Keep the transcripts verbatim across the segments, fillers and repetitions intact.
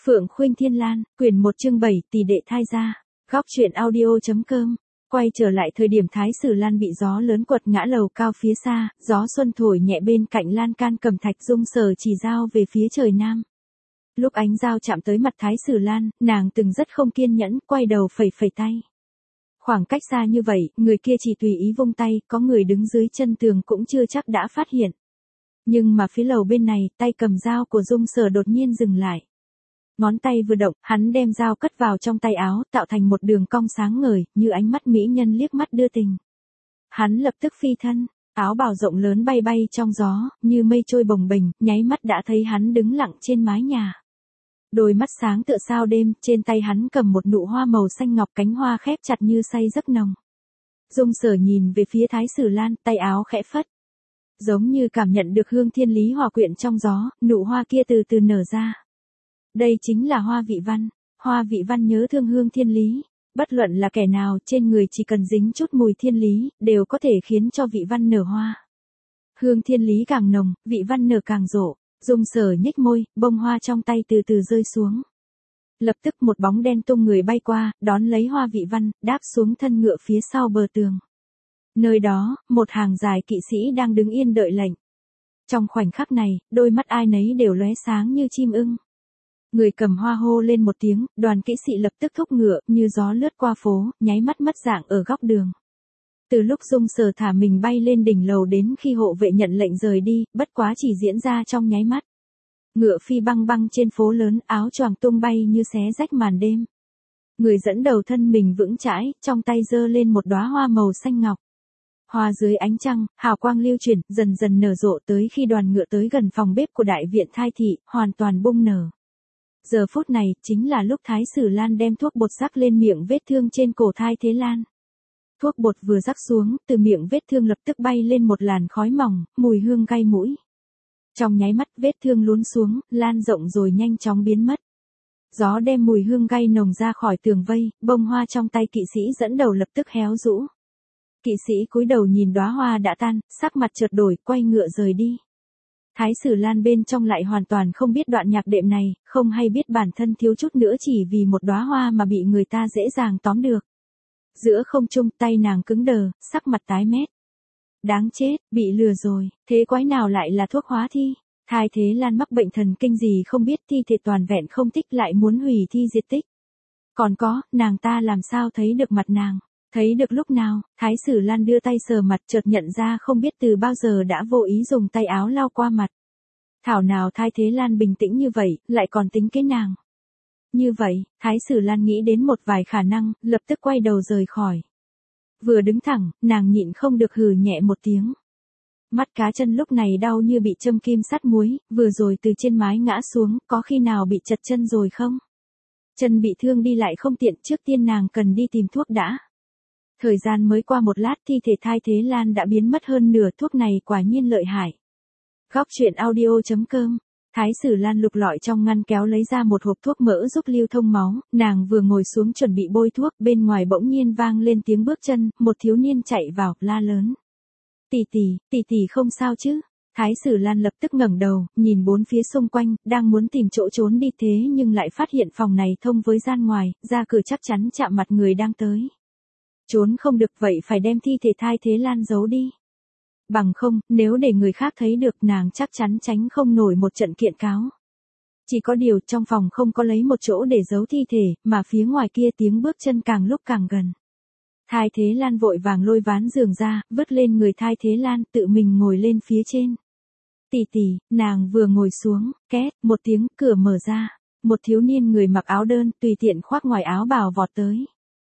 Phượng Khuynh Thiên Lan, quyển một chương bảy tỷ đệ thai gia, góc truyện audio.com. Quay trở lại thời điểm Thái Sử Lan bị gió lớn quật ngã lầu cao phía xa, gió xuân thổi nhẹ bên cạnh lan can cầm thạch Dung Sở chỉ dao về phía trời nam. Lúc ánh dao chạm tới mặt Thái Sử Lan, nàng từng rất không kiên nhẫn, quay đầu phẩy phẩy tay. Khoảng cách xa như vậy, người kia chỉ tùy ý vung tay, có người đứng dưới chân tường cũng chưa chắc đã phát hiện. Nhưng mà phía lầu bên này, tay cầm dao của Dung Sở đột nhiên dừng lại. Ngón tay vừa động, hắn đem dao cất vào trong tay áo, tạo thành một đường cong sáng ngời, như ánh mắt mỹ nhân liếc mắt đưa tình. Hắn lập tức phi thân, áo bào rộng lớn bay bay trong gió, như mây trôi bồng bềnh, nháy mắt đã thấy hắn đứng lặng trên mái nhà. Đôi mắt sáng tựa sao đêm, trên tay hắn cầm một nụ hoa màu xanh ngọc, cánh hoa khép chặt như say giấc nồng. Dung Sở nhìn về phía Thái Sử Lan, tay áo khẽ phất. Giống như cảm nhận được hương thiên lý hòa quyện trong gió, nụ hoa kia từ từ nở ra. Đây chính là Hoa Vị Văn. Hoa Vị Văn nhớ thương hương thiên lý. Bất luận là kẻ nào, trên người chỉ cần dính chút mùi thiên lý, đều có thể khiến cho Vị Văn nở hoa. Hương thiên lý càng nồng, Vị Văn nở càng rộ. Dung Sở nhếch môi, bông hoa trong tay từ từ rơi xuống. Lập tức một bóng đen tung người bay qua, đón lấy Hoa Vị Văn, đáp xuống thân ngựa phía sau bờ tường. Nơi đó, một hàng dài kỵ sĩ đang đứng yên đợi lệnh. Trong khoảnh khắc này, đôi mắt ai nấy đều lóe sáng như chim ưng. Người cầm hoa hô lên một tiếng, đoàn kỵ sĩ lập tức thúc ngựa, như gió lướt qua phố, nháy mắt mất dạng ở góc đường. Từ lúc Dung Sở thả mình bay lên đỉnh lầu đến khi hộ vệ nhận lệnh rời đi, bất quá chỉ diễn ra trong nháy mắt. Ngựa phi băng băng trên phố lớn, áo choàng tung bay như xé rách màn đêm. Người dẫn đầu thân mình vững chãi, trong tay giơ lên một đóa hoa màu xanh ngọc. Hoa dưới ánh trăng, hào quang lưu chuyển, dần dần nở rộ tới khi đoàn ngựa tới gần phòng bếp của đại viện Thái thị, hoàn toàn bung nở. Giờ phút này, chính là lúc Thái Sử Lan đem thuốc bột rắc lên miệng vết thương trên cổ Thái Thế Lan. Thuốc bột vừa rắc xuống, từ miệng vết thương lập tức bay lên một làn khói mỏng, mùi hương gai mũi. Trong nháy mắt vết thương lún xuống, lan rộng rồi nhanh chóng biến mất. Gió đem mùi hương gai nồng ra khỏi tường vây, bông hoa trong tay kỵ sĩ dẫn đầu lập tức héo rũ. Kỵ sĩ cúi đầu nhìn đóa hoa đã tan, sắc mặt chợt đổi, quay ngựa rời đi. Thái Sử Lan bên trong lại hoàn toàn không biết đoạn nhạc đệm này, không hay biết bản thân thiếu chút nữa chỉ vì một đóa hoa mà bị người ta dễ dàng tóm được. Giữa không trung, tay nàng cứng đờ, sắc mặt tái mét. Đáng chết, bị lừa rồi, thế quái nào lại là thuốc hóa thi? Thái Thế Lan mắc bệnh thần kinh gì không biết, thi thể toàn vẹn không tích lại muốn hủy thi diệt tích. Còn có, nàng ta làm sao thấy được mặt nàng? Thấy được lúc nào, Thái Sử Lan đưa tay sờ mặt, chợt nhận ra không biết từ bao giờ đã vô ý dùng tay áo lau qua mặt. Thảo nào Thái Thế Lan bình tĩnh như vậy, lại còn tính kế nàng. Như vậy, Thái Sử Lan nghĩ đến một vài khả năng, lập tức quay đầu rời khỏi. Vừa đứng thẳng, nàng nhịn không được hừ nhẹ một tiếng. Mắt cá chân lúc này đau như bị châm kim sắt muối, vừa rồi từ trên mái ngã xuống, có khi nào bị chật chân rồi không? Chân bị thương đi lại không tiện, trước tiên nàng cần đi tìm thuốc đã. Thời gian mới qua một lát, thi thể Thái Thế Lan đã biến mất hơn nửa, thuốc này quả nhiên lợi hại. Góc truyện audio.com. Thái Sử Lan lục lọi trong ngăn kéo lấy ra một hộp thuốc mỡ giúp lưu thông máu, nàng vừa ngồi xuống chuẩn bị bôi thuốc, bên ngoài bỗng nhiên vang lên tiếng bước chân, một thiếu niên chạy vào, la lớn. Tỷ tỷ, tỷ tỷ không sao chứ? Thái Sử Lan lập tức ngẩng đầu, nhìn bốn phía xung quanh, đang muốn tìm chỗ trốn đi thế nhưng lại phát hiện phòng này thông với gian ngoài, ra cửa chắc chắn chạm mặt người đang tới. Trốn không được vậy phải đem thi thể Thái Thế Lan giấu đi. Bằng không, nếu để người khác thấy được nàng chắc chắn tránh không nổi một trận kiện cáo. Chỉ có điều trong phòng không có lấy một chỗ để giấu thi thể, mà phía ngoài kia tiếng bước chân càng lúc càng gần. Thái Thế Lan vội vàng lôi ván giường ra, vứt lên người Thái Thế Lan, tự mình ngồi lên phía trên. Tỷ tỷ, nàng vừa ngồi xuống, két, một tiếng cửa mở ra. Một thiếu niên người mặc áo đơn, tùy tiện khoác ngoài áo bào vọt tới.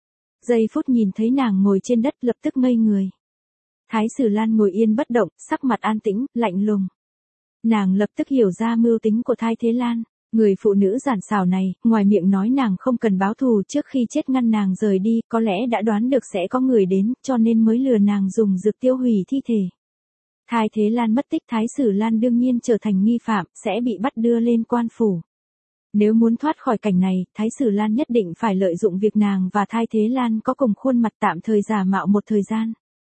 Giây phút nhìn thấy nàng ngồi trên đất lập tức ngây người. Thái Sử Lan ngồi yên bất động, sắc mặt an tĩnh, lạnh lùng. Nàng lập tức hiểu ra mưu tính của Thái Thế Lan. Người phụ nữ giản xảo này, ngoài miệng nói nàng không cần báo thù trước khi chết ngăn nàng rời đi, có lẽ đã đoán được sẽ có người đến, cho nên mới lừa nàng dùng dược tiêu hủy thi thể. Thái Thế Lan mất tích, Thái Sử Lan đương nhiên trở thành nghi phạm, sẽ bị bắt đưa lên quan phủ. Nếu muốn thoát khỏi cảnh này, Thái Sử Lan nhất định phải lợi dụng việc nàng và Thái Thế Lan có cùng khuôn mặt tạm thời giả mạo một thời gian.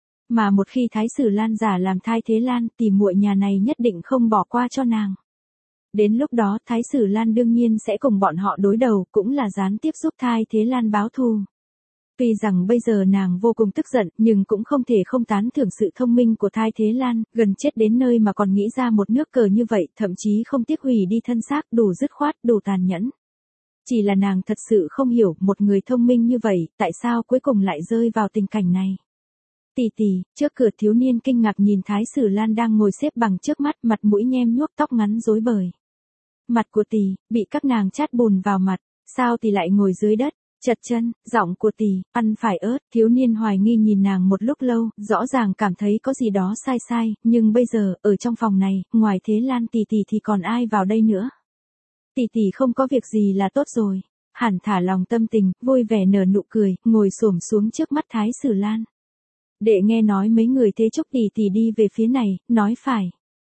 Mà một khi Thái Sử Lan giả làm Thái Thế Lan, thì muội nhà này nhất định không bỏ qua cho nàng. Đến lúc đó Thái Sử Lan đương nhiên sẽ cùng bọn họ đối đầu, cũng là gián tiếp giúp Thái Thế Lan báo thù. Tuy rằng bây giờ nàng vô cùng tức giận, nhưng cũng không thể không tán thưởng sự thông minh của Thái Thế Lan, gần chết đến nơi mà còn nghĩ ra một nước cờ như vậy, thậm chí không tiếc hủy đi thân xác, đủ dứt khoát, đủ tàn nhẫn. Chỉ là nàng thật sự không hiểu, một người thông minh như vậy, tại sao cuối cùng lại rơi vào tình cảnh này. Tỷ tỷ, trước cửa thiếu niên kinh ngạc nhìn Thái Sử Lan đang ngồi xếp bằng trước mắt, mặt mũi nhem nhuốc, tóc ngắn rối bời. Mặt của tỷ, bị các nàng chát bùn vào mặt, sao tỷ lại ngồi dưới đất, chật chân, giọng của tỷ, ăn phải ớt, thiếu niên hoài nghi nhìn nàng một lúc lâu, rõ ràng cảm thấy có gì đó sai sai, nhưng bây giờ, ở trong phòng này, ngoài Thế Lan tỷ tỷ thì còn ai vào đây nữa. Tỷ tỷ không có việc gì là tốt rồi. Hẳn thả lòng tâm tình, vui vẻ nở nụ cười, ngồi xổm xuống trước mắt Thái Sử Lan. Đệ nghe nói mấy người thế chúc tỷ tỷ đi về phía này, nói phải.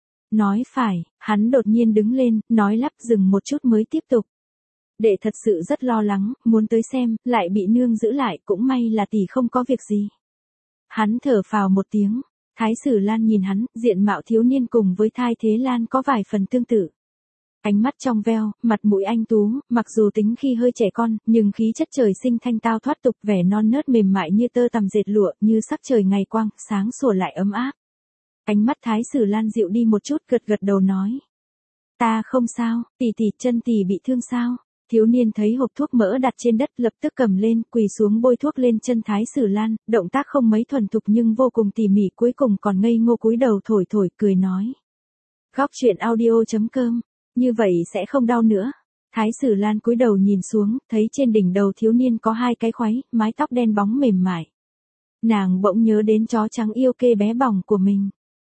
Nói phải, hắn đột nhiên đứng lên, nói lắp dừng một chút mới tiếp tục. Đệ thật sự rất lo lắng, muốn tới xem, lại bị nương giữ lại, cũng may là tỷ không có việc gì. Hắn thở phào một tiếng, Thái Sử Lan nhìn hắn, diện mạo thiếu niên cùng với Thái Thế Lan có vài phần tương tự. Ánh mắt trong veo, mặt mũi anh tú, mặc dù tính khi hơi trẻ con, nhưng khí chất trời sinh thanh tao thoát tục, vẻ non nớt mềm mại như tơ tằm dệt lụa, như sắc trời ngày quang, sáng sủa lại ấm áp. Ánh mắt Thái Sử Lan dịu đi một chút, gật gật đầu nói. Ta không sao, tỷ tỷ, chân tỷ bị thương sao? Thiếu niên thấy hộp thuốc mỡ đặt trên đất, lập tức cầm lên, quỳ xuống bôi thuốc lên chân Thái Sử Lan, động tác không mấy thuần thục nhưng vô cùng tỉ mỉ, cuối cùng còn ngây ngô cúi đầu thổi thổi, cười nói. Góc truyện audio chấm com, như vậy sẽ không đau nữa. Thái Sử Lan cúi đầu nhìn xuống, thấy trên đỉnh đầu thiếu niên có hai cái khoáy, mái tóc đen bóng mềm mại. Nàng bỗng nhớ đến chó trắng yêu kê bé bỏng của mình.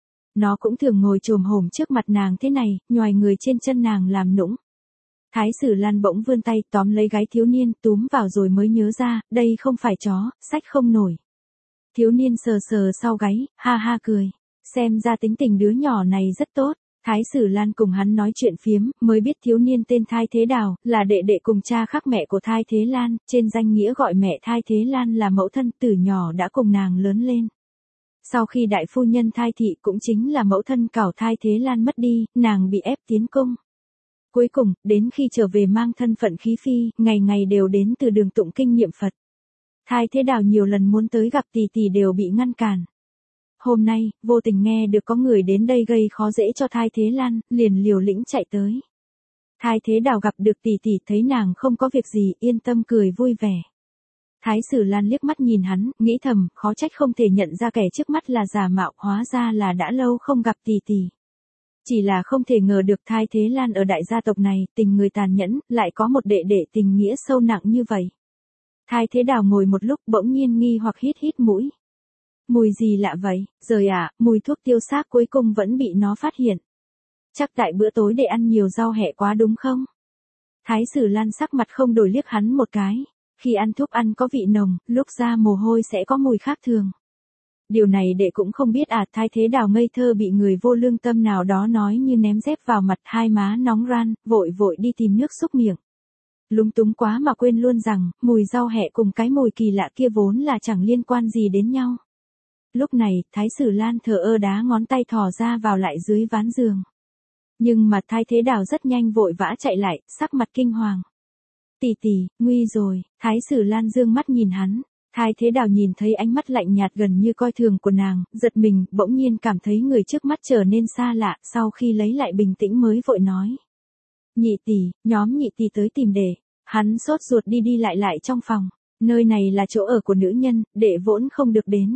Nó cũng thường ngồi chồm hổm trước mặt nàng thế này, nhoài người trên chân nàng làm nũng. Thái Sử Lan bỗng vươn tay tóm lấy gáy thiếu niên, túm vào rồi mới nhớ ra, đây không phải chó, xách không nổi. Thiếu niên sờ sờ sau gáy, ha ha cười. Xem ra tính tình đứa nhỏ này rất tốt. Thái Sử Lan cùng hắn nói chuyện phiếm, mới biết thiếu niên tên Thái Thế Đào, là đệ đệ cùng cha khác mẹ của Thái Thế Lan, trên danh nghĩa gọi mẹ Thái Thế Lan là mẫu thân, từ nhỏ đã cùng nàng lớn lên. Sau khi đại phu nhân Thái Thị cũng chính là mẫu thân cảo Thái Thế Lan mất đi, nàng bị ép tiến cung. Cuối cùng, đến khi trở về mang thân phận khí phi, ngày ngày đều đến từ đường tụng kinh niệm Phật. Thái Thế Đào nhiều lần muốn tới gặp tỷ tỷ đều bị ngăn cản. Hôm nay, vô tình nghe được có người đến đây gây khó dễ cho Thái Thế Lan, liền liều lĩnh chạy tới. Thái Thế Đào gặp được tỷ tỷ, thấy nàng không có việc gì, yên tâm cười vui vẻ. Thái Sử Lan liếc mắt nhìn hắn, nghĩ thầm, khó trách không thể nhận ra kẻ trước mắt là giả mạo, hóa ra là đã lâu không gặp tỷ tỷ. Chỉ là không thể ngờ được Thái Thế Lan ở đại gia tộc này, tình người tàn nhẫn, lại có một đệ đệ tình nghĩa sâu nặng như vậy. Thái Thế Đào ngồi một lúc bỗng nhiên nghi hoặc hít hít mũi. Mùi gì lạ vậy, rời ạ, à, mùi thuốc tiêu xác cuối cùng vẫn bị nó phát hiện. Chắc tại bữa tối để ăn nhiều rau hẹ quá đúng không? Thái Sử Lan sắc mặt không đổi liếc hắn một cái. Khi ăn thuốc ăn có vị nồng, lúc ra mồ hôi sẽ có mùi khác thường. Điều này đệ cũng không biết à, Thái Thế Đào ngây thơ bị người vô lương tâm nào đó nói như ném dép vào mặt, hai má nóng ran, vội vội đi tìm nước xúc miệng. Lúng túng quá mà quên luôn rằng, mùi rau hẹ cùng cái mùi kỳ lạ kia vốn là chẳng liên quan gì đến nhau. Lúc này, Thái Sử Lan thờ ơ đá ngón tay thò ra vào lại dưới ván giường. Nhưng mà Thái Thế Đào rất nhanh vội vã chạy lại, sắc mặt kinh hoàng. Tỷ tỷ, nguy rồi, Thái Sử Lan dương mắt nhìn hắn. Thái Thế Đào nhìn thấy ánh mắt lạnh nhạt gần như coi thường của nàng, giật mình, bỗng nhiên cảm thấy người trước mắt trở nên xa lạ, sau khi lấy lại bình tĩnh mới vội nói. Nhị tỷ, nhóm nhị tỷ tới tìm đệ. Hắn sốt ruột đi đi lại lại trong phòng. Nơi này là chỗ ở của nữ nhân, đệ vốn không được đến.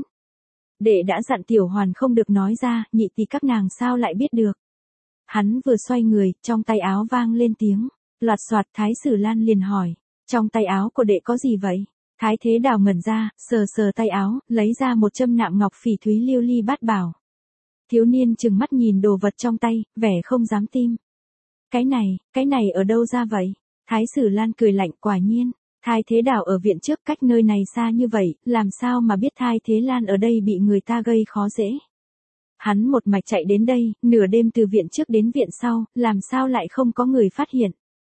Đệ đã dặn Tiểu Hoàn không được nói ra, nhị tỷ các nàng sao lại biết được. Hắn vừa xoay người, trong tay áo vang lên tiếng. Loạt soạt, Thái Sử Lan liền hỏi. Trong tay áo của đệ có gì vậy? Thái Thế Đào ngẩn ra, sờ sờ tay áo, lấy ra một châm nạm ngọc phỉ thúy lưu ly bát bảo. Thiếu niên trừng mắt nhìn đồ vật trong tay, vẻ không dám tin. Cái này, cái này ở đâu ra vậy? Thái Sử Lan cười lạnh, quả nhiên. Thái Thế Đào ở viện trước cách nơi này xa như vậy, làm sao mà biết Thái Thế Lan ở đây bị người ta gây khó dễ. Hắn một mạch chạy đến đây, nửa đêm từ viện trước đến viện sau, làm sao lại không có người phát hiện.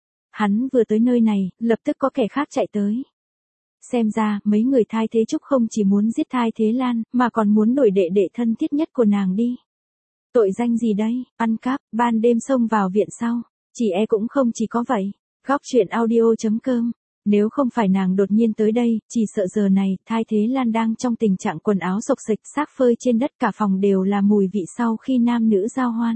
Hắn vừa tới nơi này, lập tức có kẻ khác chạy tới. Xem ra, mấy người Thái Thế Trúc không chỉ muốn giết Thái Thế Lan, mà còn muốn đổi đệ đệ thân thiết nhất của nàng đi. Tội danh gì đây, ăn cắp, ban đêm xông vào viện sau. Chỉ e cũng không chỉ có vậy. Góc chuyện audio.com. Nếu không phải nàng đột nhiên tới đây, chỉ sợ giờ này, Thái Thế Lan đang trong tình trạng quần áo xộc xệch xác phơi trên đất, cả phòng đều là mùi vị sau khi nam nữ giao hoan.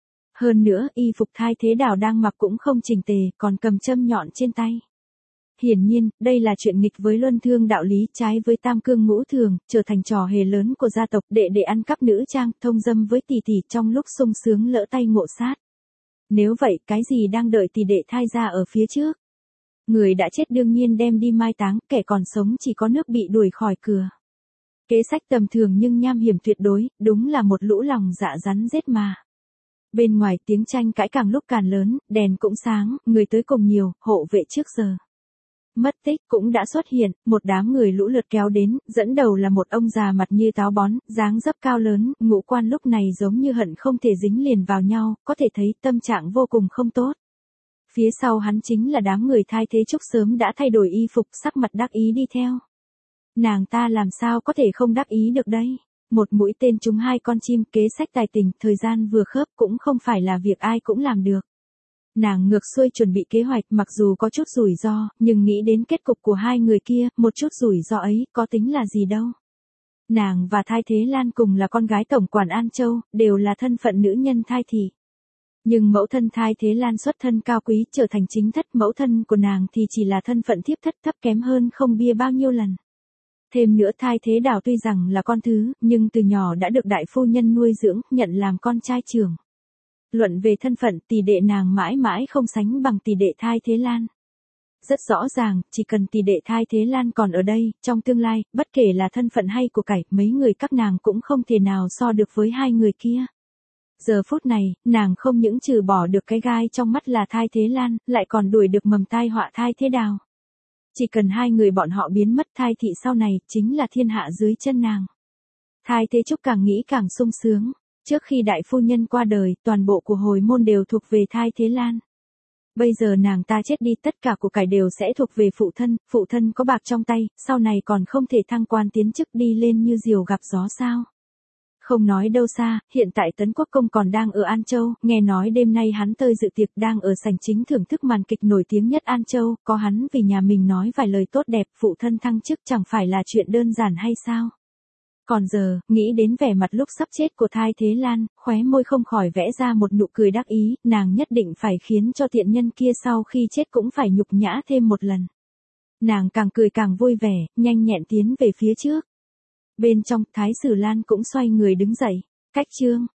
Hơn nữa, y phục Thái Thế Đào đang mặc cũng không chỉnh tề, còn cầm châm nhọn trên tay. Hiển nhiên, đây là chuyện nghịch với luân thương đạo lý, trái với tam cương ngũ thường, trở thành trò hề lớn của gia tộc, đệ đệ ăn cắp nữ trang, thông dâm với tỷ tỷ trong lúc sung sướng lỡ tay ngộ sát. Nếu vậy, cái gì đang đợi tỷ đệ Thai ra ở phía trước? Người đã chết đương nhiên đem đi mai táng, kẻ còn sống chỉ có nước bị đuổi khỏi cửa. Kế sách tầm thường nhưng nham hiểm tuyệt đối, đúng là một lũ lòng dạ rắn rết mà. Bên ngoài tiếng tranh cãi càng lúc càng lớn, đèn cũng sáng, người tới cùng nhiều, hộ vệ trước giờ mất tích cũng đã xuất hiện, một đám người lũ lượt kéo đến, dẫn đầu là một ông già mặt như táo bón, dáng dấp cao lớn, ngũ quan lúc này giống như hận không thể dính liền vào nhau, có thể thấy tâm trạng vô cùng không tốt. Phía sau hắn chính là đám người Thái Thế Trúc sớm đã thay đổi y phục, sắc mặt đắc ý đi theo. Nàng ta làm sao có thể không đắc ý được đây? Một mũi tên trúng hai con chim, kế sách tài tình, thời gian vừa khớp cũng không phải là việc ai cũng làm được. Nàng ngược xuôi chuẩn bị kế hoạch, mặc dù có chút rủi ro, nhưng nghĩ đến kết cục của hai người kia, một chút rủi ro ấy, có tính là gì đâu. Nàng và Thái Thế Lan cùng là con gái tổng quản An Châu, đều là thân phận nữ nhân Thái thị. Nhưng mẫu thân Thái Thế Lan xuất thân cao quý, trở thành chính thất, mẫu thân của nàng thì chỉ là thân phận thiếp thất, thấp kém hơn không bia bao nhiêu lần. Thêm nữa Thái Thế Đào tuy rằng là con thứ, nhưng từ nhỏ đã được đại phu nhân nuôi dưỡng, nhận làm con trai trưởng. Luận về thân phận, tỷ đệ nàng mãi mãi không sánh bằng tỷ đệ Thái Thế Lan. Rất rõ ràng, chỉ cần tỷ đệ Thái Thế Lan còn ở đây, trong tương lai, bất kể là thân phận hay của cải, mấy người các nàng cũng không thể nào so được với hai người kia. Giờ phút này, nàng không những trừ bỏ được cái gai trong mắt là Thái Thế Lan, lại còn đuổi được mầm tai họa Thái Thế Đào. Chỉ cần hai người bọn họ biến mất, Thái thị sau này, chính là thiên hạ dưới chân nàng. Thái Thế Trúc càng nghĩ càng sung sướng. Trước khi đại phu nhân qua đời, toàn bộ của hồi môn đều thuộc về Thái Thế Lan. Bây giờ nàng ta chết đi, tất cả của cải đều sẽ thuộc về phụ thân, phụ thân có bạc trong tay, sau này còn không thể thăng quan tiến chức đi lên như diều gặp gió sao. Không nói đâu xa, hiện tại Tấn Quốc Công còn đang ở An Châu, nghe nói đêm nay hắn tới dự tiệc, đang ở sảnh chính thưởng thức màn kịch nổi tiếng nhất An Châu, có hắn vì nhà mình nói vài lời tốt đẹp, phụ thân thăng chức chẳng phải là chuyện đơn giản hay sao. Còn giờ, nghĩ đến vẻ mặt lúc sắp chết của Thái Thế Lan, khóe môi không khỏi vẽ ra một nụ cười đắc ý, nàng nhất định phải khiến cho tiện nhân kia sau khi chết cũng phải nhục nhã thêm một lần. Nàng càng cười càng vui vẻ, nhanh nhẹn tiến về phía trước. Bên trong, Thái Sử Lan cũng xoay người đứng dậy. Cách chương.